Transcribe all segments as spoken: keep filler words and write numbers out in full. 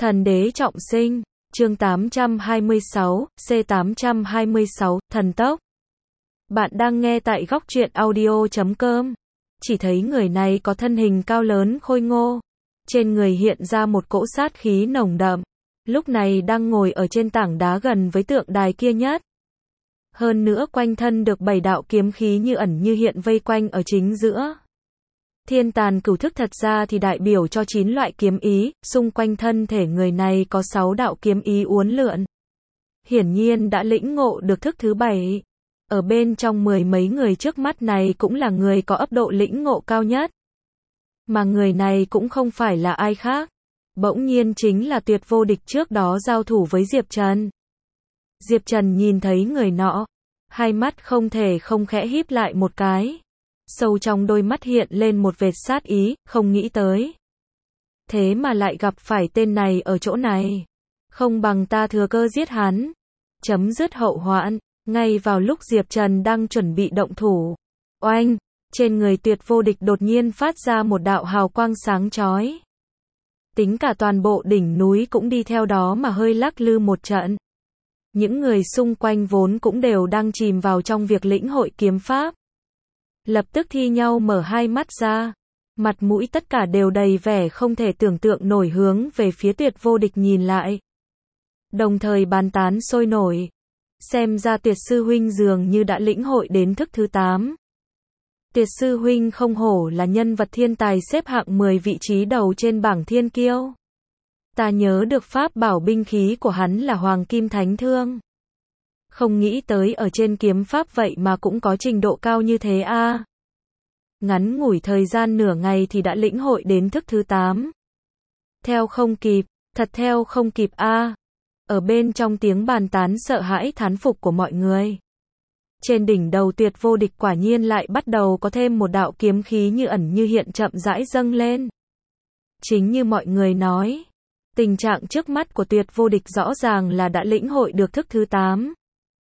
Thần đế trọng sinh, chương tám trăm hai mươi sáu, C tám trăm hai mươi sáu, thần tốc. Bạn đang nghe tại góc truyện audio chấm com. Chỉ thấy người này có thân hình cao lớn khôi ngô. Trên người hiện ra một cỗ sát khí nồng đậm. Lúc này đang ngồi ở trên tảng đá gần với tượng đài kia nhất. Hơn nữa quanh thân được bảy đạo kiếm khí như ẩn như hiện vây quanh ở chính giữa. Thiên tàn cửu thức thật ra thì đại biểu cho chín loại kiếm ý, xung quanh thân thể người này có sáu đạo kiếm ý uốn lượn. Hiển nhiên đã lĩnh ngộ được thức thứ bảy. Ở bên trong mười mấy người trước mắt này cũng là người có ấp độ lĩnh ngộ cao nhất. Mà người này cũng không phải là ai khác. Bỗng nhiên chính là Tuyệt Vô Địch trước đó giao thủ với Diệp Trần. Diệp Trần nhìn thấy người nọ, hai mắt không thể không khẽ híp lại một cái. Sâu trong đôi mắt hiện lên một vệt sát ý, không nghĩ tới. Thế mà lại gặp phải tên này ở chỗ này. Không bằng ta thừa cơ giết hắn. Chấm dứt hậu hoạn. Ngay vào lúc Diệp Trần đang chuẩn bị động thủ. Oanh! Trên người Tuyệt Vô Địch đột nhiên phát ra một đạo hào quang sáng chói. Tính cả toàn bộ đỉnh núi cũng đi theo đó mà hơi lắc lư một trận. Những người xung quanh vốn cũng đều đang chìm vào trong việc lĩnh hội kiếm pháp. Lập tức thi nhau mở hai mắt ra. Mặt mũi tất cả đều đầy vẻ không thể tưởng tượng nổi hướng về phía Tuyệt Vô Địch nhìn lại. Đồng thời bàn tán sôi nổi. Xem ra Tuyệt sư huynh dường như đã lĩnh hội đến thức thứ tám. Tuyệt sư huynh không hổ là nhân vật thiên tài xếp hạng mười vị trí đầu trên bảng thiên kiêu. Ta nhớ được pháp bảo binh khí của hắn là Hoàng Kim Thánh Thương. Không nghĩ tới ở trên kiếm pháp vậy mà cũng có trình độ cao như thế a. À. Ngắn ngủi thời gian nửa ngày thì đã lĩnh hội đến thức thứ tám. Theo không kịp, thật theo không kịp a. À. Ở bên trong tiếng bàn tán sợ hãi thán phục của mọi người. Trên đỉnh đầu Tuyệt Vô Địch quả nhiên lại bắt đầu có thêm một đạo kiếm khí như ẩn như hiện chậm rãi dâng lên. Chính như mọi người nói, tình trạng trước mắt của Tuyệt Vô Địch rõ ràng là đã lĩnh hội được thức thứ tám.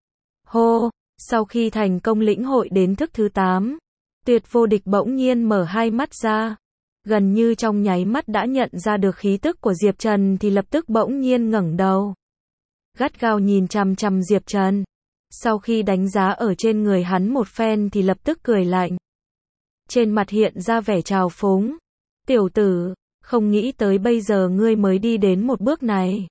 Hô, sau khi thành công lĩnh hội đến thức thứ tám, Tuyệt Vô Địch bỗng nhiên mở hai mắt ra. Gần như trong nháy mắt đã nhận ra được khí tức của Diệp Trần thì lập tức bỗng nhiên ngẩng đầu. Gắt gao nhìn chằm chằm Diệp Trần. Sau khi đánh giá ở trên người hắn một phen thì lập tức cười lạnh. Trên mặt hiện ra vẻ trào phúng. Tiểu tử, không nghĩ tới bây giờ ngươi mới đi đến một bước này.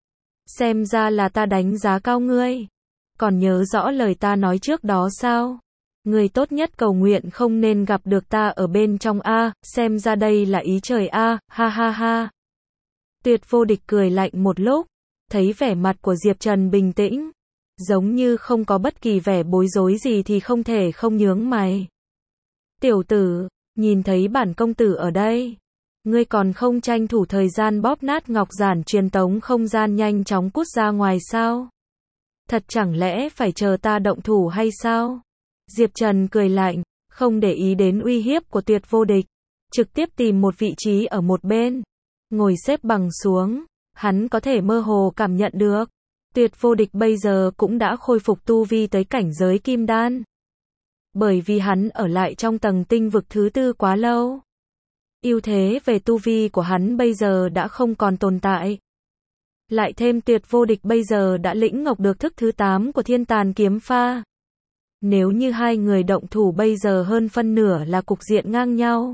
Xem ra là ta đánh giá cao ngươi. Còn nhớ rõ lời ta nói trước đó sao? Ngươi tốt nhất cầu nguyện không nên gặp được ta ở bên trong a, xem ra đây là ý trời a, ha ha ha. Tuyệt Vô Địch cười lạnh một lúc, thấy vẻ mặt của Diệp Trần bình tĩnh, giống như không có bất kỳ vẻ bối rối gì thì không thể không nhướng mày. Tiểu tử, nhìn thấy bản công tử ở đây, ngươi còn không tranh thủ thời gian bóp nát ngọc giản truyền tống không gian nhanh chóng cút ra ngoài sao? Thật chẳng lẽ phải chờ ta động thủ hay sao? Diệp Trần cười lạnh, không để ý đến uy hiếp của Tuyệt Vô Địch, trực tiếp tìm một vị trí ở một bên, ngồi xếp bằng xuống. Hắn có thể mơ hồ cảm nhận được, Tuyệt Vô Địch bây giờ cũng đã khôi phục tu vi tới cảnh giới kim đan. Bởi vì hắn ở lại trong tầng tinh vực thứ tư quá lâu. Ưu thế về tu vi của hắn bây giờ đã không còn tồn tại. Lại thêm Tuyệt Vô Địch bây giờ đã lĩnh ngộ được thức thứ tám của thiên tàn kiếm pha. Nếu như hai người động thủ bây giờ hơn phân nửa là cục diện ngang nhau.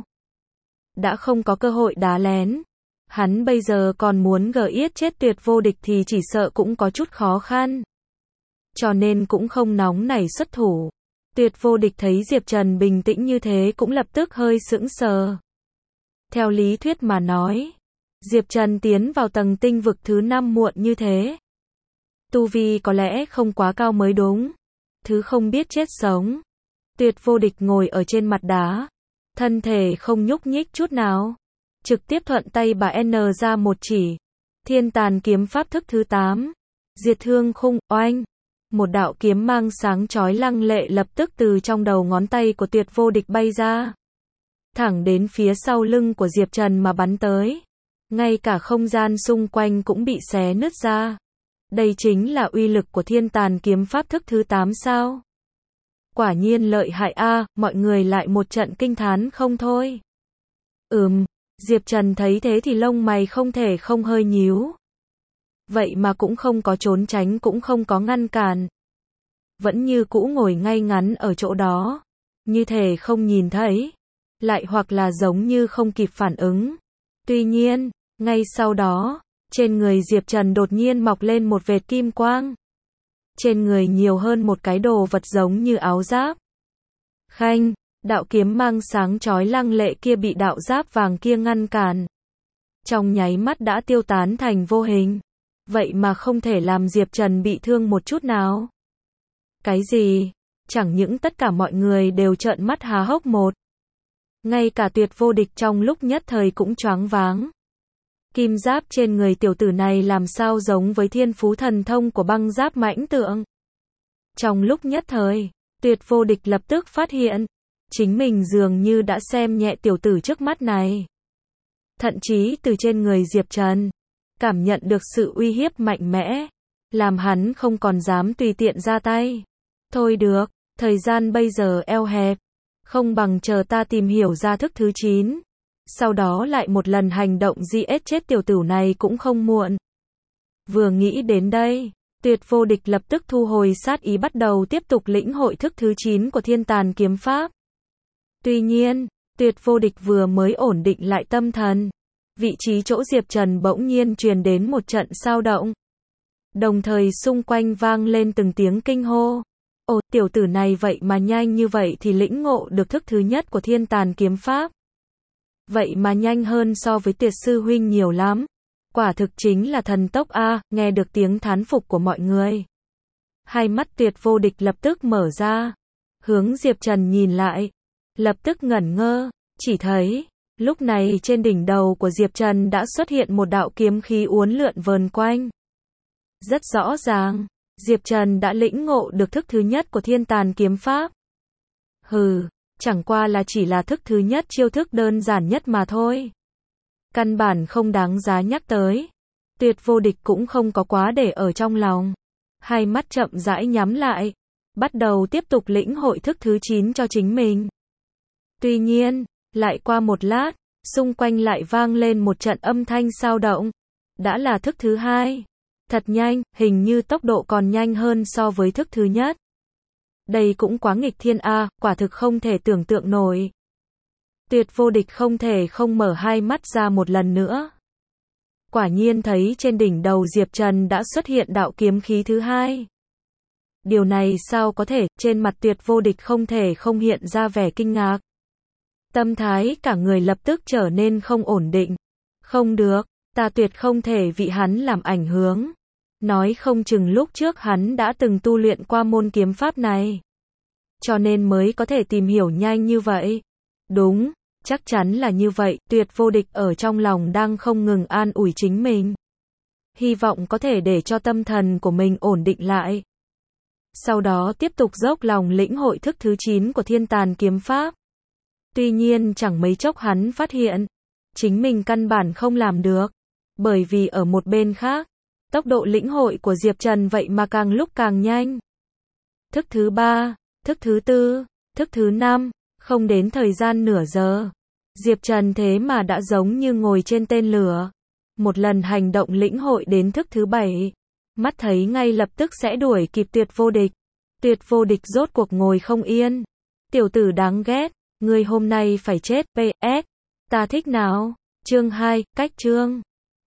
Đã không có cơ hội đá lén. Hắn bây giờ còn muốn gờ yết chết Tuyệt Vô Địch thì chỉ sợ cũng có chút khó khăn. Cho nên cũng không nóng nảy xuất thủ. Tuyệt Vô Địch thấy Diệp Trần bình tĩnh như thế cũng lập tức hơi sững sờ. Theo lý thuyết mà nói, Diệp Trần tiến vào tầng tinh vực thứ năm muộn như thế. Tu vi có lẽ không quá cao mới đúng. Thứ không biết chết sống. Tuyệt Vô Địch ngồi ở trên mặt đá. Thân thể không nhúc nhích chút nào. Trực tiếp thuận tay bà N ra một chỉ. Thiên tàn kiếm pháp thức thứ tám. Diệt thương khung, oanh. Một đạo kiếm mang sáng chói lăng lệ lập tức từ trong đầu ngón tay của Tuyệt Vô Địch bay ra. Thẳng đến phía sau lưng của Diệp Trần mà bắn tới. Ngay cả không gian xung quanh cũng bị xé nứt ra. Đây chính là uy lực của thiên tàn kiếm pháp thức thứ tám sao? Quả nhiên lợi hại a, mọi người lại một trận kinh thán không thôi. Ừm. Diệp Trần thấy thế thì lông mày không thể không hơi nhíu. Vậy mà cũng không có trốn tránh cũng không có ngăn cản. Vẫn như cũ ngồi ngay ngắn ở chỗ đó. Như thể không nhìn thấy. Lại hoặc là giống như không kịp phản ứng. Tuy nhiên, ngay sau đó, trên người Diệp Trần đột nhiên mọc lên một vệt kim quang. Trên người nhiều hơn một cái đồ vật giống như áo giáp. Khanh, đạo kiếm mang sáng chói lăng lệ kia bị đạo giáp vàng kia ngăn cản. Trong nháy mắt đã tiêu tán thành vô hình. Vậy mà không thể làm Diệp Trần bị thương một chút nào. Cái gì? Chẳng những tất cả mọi người đều trợn mắt há hốc một. Ngay cả Tuyệt Vô Địch trong lúc nhất thời cũng choáng váng. Kim giáp trên người tiểu tử này làm sao giống với thiên phú thần thông của băng giáp mãnh tượng. Trong lúc nhất thời, Tuyệt Vô Địch lập tức phát hiện, chính mình dường như đã xem nhẹ tiểu tử trước mắt này. Thậm chí từ trên người Diệp Trần, cảm nhận được sự uy hiếp mạnh mẽ, làm hắn không còn dám tùy tiện ra tay. Thôi được, thời gian bây giờ eo hẹp, không bằng chờ ta tìm hiểu ra thức thứ chín. Sau đó lại một lần hành động giết chết tiểu tử này cũng không muộn. Vừa nghĩ đến đây, Tuyệt Vô Địch lập tức thu hồi sát ý bắt đầu tiếp tục lĩnh hội thức thứ chín của Thiên Tàn Kiếm Pháp. Tuy nhiên, Tuyệt Vô Địch vừa mới ổn định lại tâm thần, vị trí chỗ Diệp Trần bỗng nhiên truyền đến một trận sao động. Đồng thời xung quanh vang lên từng tiếng kinh hô. Ồ, tiểu tử này vậy mà nhanh như vậy thì lĩnh ngộ được thức thứ nhất của Thiên Tàn Kiếm Pháp. Vậy mà nhanh hơn so với Tuyệt sư huynh nhiều lắm. Quả thực chính là thần tốc a, nghe được tiếng thán phục của mọi người. Hai mắt Tuyệt Vô Địch lập tức mở ra, hướng Diệp Trần nhìn lại, lập tức ngẩn ngơ, chỉ thấy, lúc này trên đỉnh đầu của Diệp Trần đã xuất hiện một đạo kiếm khí uốn lượn vờn quanh. Rất rõ ràng, Diệp Trần đã lĩnh ngộ được thức thứ nhất của Thiên Tàn Kiếm Pháp. Hừ, chẳng qua là chỉ là thức thứ nhất chiêu thức đơn giản nhất mà thôi. Căn bản không đáng giá nhắc tới. Tuyệt Vô Địch cũng không có quá để ở trong lòng. Hai mắt chậm rãi nhắm lại, bắt đầu tiếp tục lĩnh hội thức thứ chín cho chính mình. Tuy nhiên, lại qua một lát, xung quanh lại vang lên một trận âm thanh sao động. Đã là thức thứ hai. Thật nhanh, hình như tốc độ còn nhanh hơn so với thức thứ nhất. Đây cũng quá nghịch thiên a, quả thực không thể tưởng tượng nổi. Tuyệt Vô Địch không thể không mở hai mắt ra một lần nữa. Quả nhiên thấy trên đỉnh đầu Diệp Trần đã xuất hiện đạo kiếm khí thứ hai. Điều này sao có thể, trên mặt Tuyệt Vô Địch không thể không hiện ra vẻ kinh ngạc. Tâm thái cả người lập tức trở nên không ổn định. Không được, ta tuyệt không thể vì hắn làm ảnh hưởng. Nói không chừng lúc trước hắn đã từng tu luyện qua môn kiếm pháp này. Cho nên mới có thể tìm hiểu nhanh như vậy. Đúng, chắc chắn là như vậy, Tuyệt Vô Địch ở trong lòng đang không ngừng an ủi chính mình. Hy vọng có thể để cho tâm thần của mình ổn định lại. Sau đó tiếp tục dốc lòng lĩnh hội thức thứ chín của Thiên Tàn Kiếm Pháp. Tuy nhiên chẳng mấy chốc hắn phát hiện, chính mình căn bản không làm được. Bởi vì ở một bên khác, tốc độ lĩnh hội của Diệp Trần vậy mà càng lúc càng nhanh. Thức thứ ba, thức thứ tư, thức thứ năm, không đến thời gian nửa giờ. Diệp Trần thế mà đã giống như ngồi trên tên lửa. Một lần hành động lĩnh hội đến thức thứ bảy. Mắt thấy ngay lập tức sẽ đuổi kịp Tuyệt Vô Địch. Tuyệt Vô Địch rốt cuộc ngồi không yên. Tiểu tử đáng ghét, ngươi hôm nay phải chết, pê ét. Ta thích nào? Chương hai, cách chương.